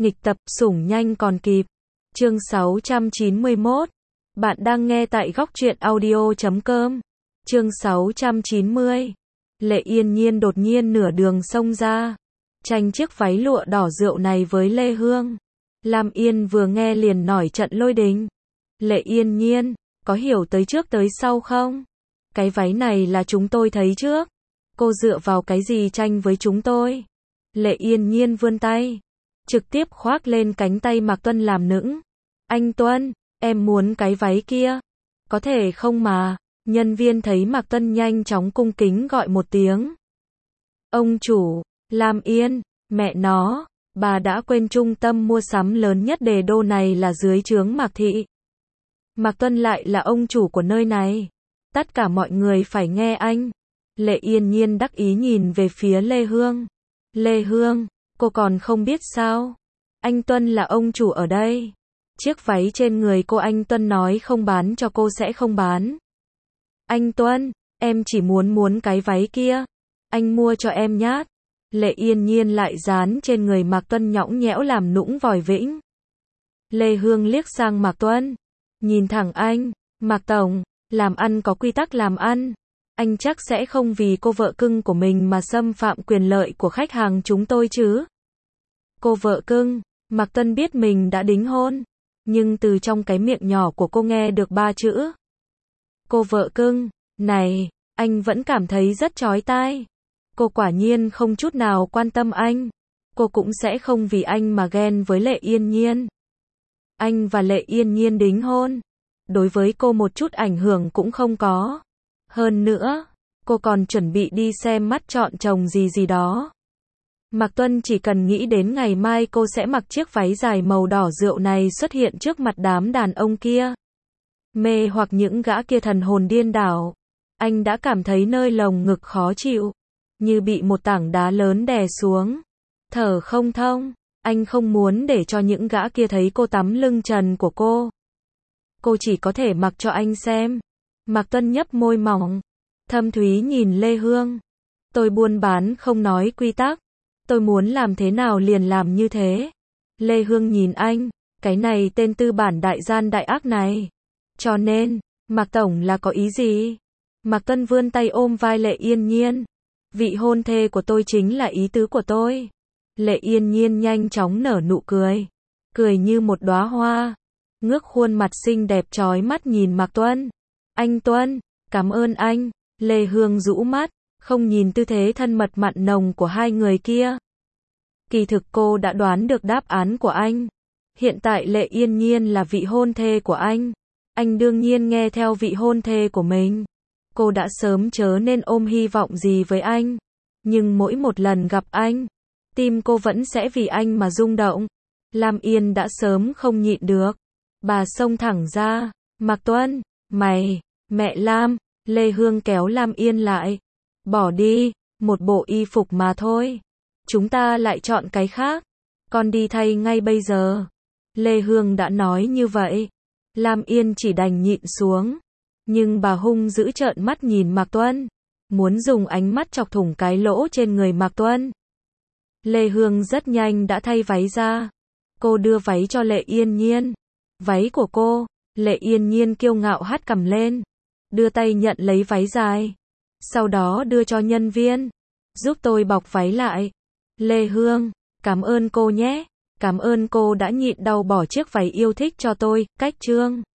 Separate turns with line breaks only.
Nghịch tập, sủng nhanh còn kịp. Chương 691. Bạn đang nghe tại góc truyện audio.com. Chương 690. Lệ Yên Nhiên đột nhiên nửa đường xông ra, tranh chiếc váy lụa đỏ rượu này với Lê Hương. Lam Yên vừa nghe liền nổi trận lôi đình. Lệ Yên Nhiên, có hiểu tới trước tới sau không? Cái váy này là chúng tôi thấy trước. Cô dựa vào cái gì tranh với chúng tôi? Lệ Yên Nhiên vươn tay, trực tiếp khoác lên cánh tay Mạc Tuân làm nũng. Anh Tuân, em muốn cái váy kia. Có thể không mà. Nhân viên thấy Mạc Tuân nhanh chóng cung kính gọi một tiếng. Ông chủ, Lam Yên, mẹ nó, bà đã quên trung tâm mua sắm lớn nhất Đề Đô này là dưới trướng Mạc Thị. Mạc Tuân lại là ông chủ của nơi này. Tất cả mọi người phải nghe anh. Lệ Yên Nhiên đắc ý nhìn về phía Lê Hương. Lê Hương, cô còn không biết sao? Anh Tuân là ông chủ ở đây. Chiếc váy trên người cô anh Tuân nói không bán cho cô sẽ không bán. Anh Tuân, em chỉ muốn cái váy kia. Anh mua cho em nhát. Lệ Yên Nhiên lại dán trên người Mạc Tuân nhõng nhẽo làm nũng vòi vĩnh. Lê Hương liếc sang Mạc Tuân, nhìn thẳng anh. Mạc Tổng, làm ăn có quy tắc làm ăn. Anh chắc sẽ không vì cô vợ cưng của mình mà xâm phạm quyền lợi của khách hàng chúng tôi chứ. Cô vợ cưng, Mạc Tuân biết mình đã đính hôn, nhưng từ trong cái miệng nhỏ của cô nghe được 3 chữ. Cô vợ cưng, này, anh vẫn cảm thấy rất chói tai. Cô quả nhiên không chút nào quan tâm anh. Cô cũng sẽ không vì anh mà ghen với Lệ Yên Nhiên. Anh và Lệ Yên Nhiên đính hôn, đối với cô một chút ảnh hưởng cũng không có. Hơn nữa, cô còn chuẩn bị đi xem mắt chọn chồng gì đó. Mạc Tuân chỉ cần nghĩ đến ngày mai cô sẽ mặc chiếc váy dài màu đỏ rượu này xuất hiện trước mặt đám đàn ông kia, mê hoặc những gã kia thần hồn điên đảo. Anh đã cảm thấy nơi lồng ngực khó chịu, như bị một tảng đá lớn đè xuống, thở không thông. Anh không muốn để cho những gã kia thấy cô tắm lưng trần của cô. Cô chỉ có thể mặc cho anh xem. Mạc Tuân nhấp môi mỏng, thâm thúy nhìn Lê Hương. Tôi buôn bán không nói quy tắc. Tôi muốn làm thế nào liền làm như thế. Lê Hương nhìn anh, cái này tên tư bản đại gian đại ác này. Cho nên, Mạc Tổng là có ý gì? Mạc Tuân vươn tay ôm vai Lệ Yên Nhiên. Vị hôn thê của tôi chính là ý tứ của tôi. Lệ Yên Nhiên nhanh chóng nở nụ cười, cười như một đóa hoa, ngước khuôn mặt xinh đẹp chói mắt nhìn Mạc Tuân. Anh Tuân, cảm ơn anh. Lê Hương rũ mắt, không nhìn tư thế thân mật mặn nồng của hai người kia. Kỳ thực cô đã đoán được đáp án của anh. Hiện tại Lệ Yên Nhiên là vị hôn thê của anh. Anh đương nhiên nghe theo vị hôn thê của mình. Cô đã sớm chớ nên ôm hy vọng gì với anh. Nhưng mỗi một lần gặp anh, tim cô vẫn sẽ vì anh mà rung động. Lam Yên đã sớm không nhịn được. Bà xông thẳng ra. Mạc Tuân, mày, mẹ Lam. Lê Hương kéo Lam Yên lại. Bỏ đi, một bộ y phục mà thôi. Chúng ta lại chọn cái khác. Con đi thay ngay bây giờ. Lê Hương đã nói như vậy. Lam Yên chỉ đành nhịn xuống. Nhưng bà hung dữ trợn mắt nhìn Mạc Tuân, muốn dùng ánh mắt chọc thủng cái lỗ trên người Mạc Tuân. Lê Hương rất nhanh đã thay váy ra. Cô đưa váy cho Lệ Yên Nhiên. Váy của cô. Lệ Yên Nhiên kiêu ngạo hất cằm lên, đưa tay nhận lấy váy dài, sau đó đưa cho nhân viên. Giúp tôi bọc váy lại. Lê Hương, cảm ơn cô nhé. Cảm ơn cô đã nhịn đau bỏ chiếc váy yêu thích cho tôi. Cách chương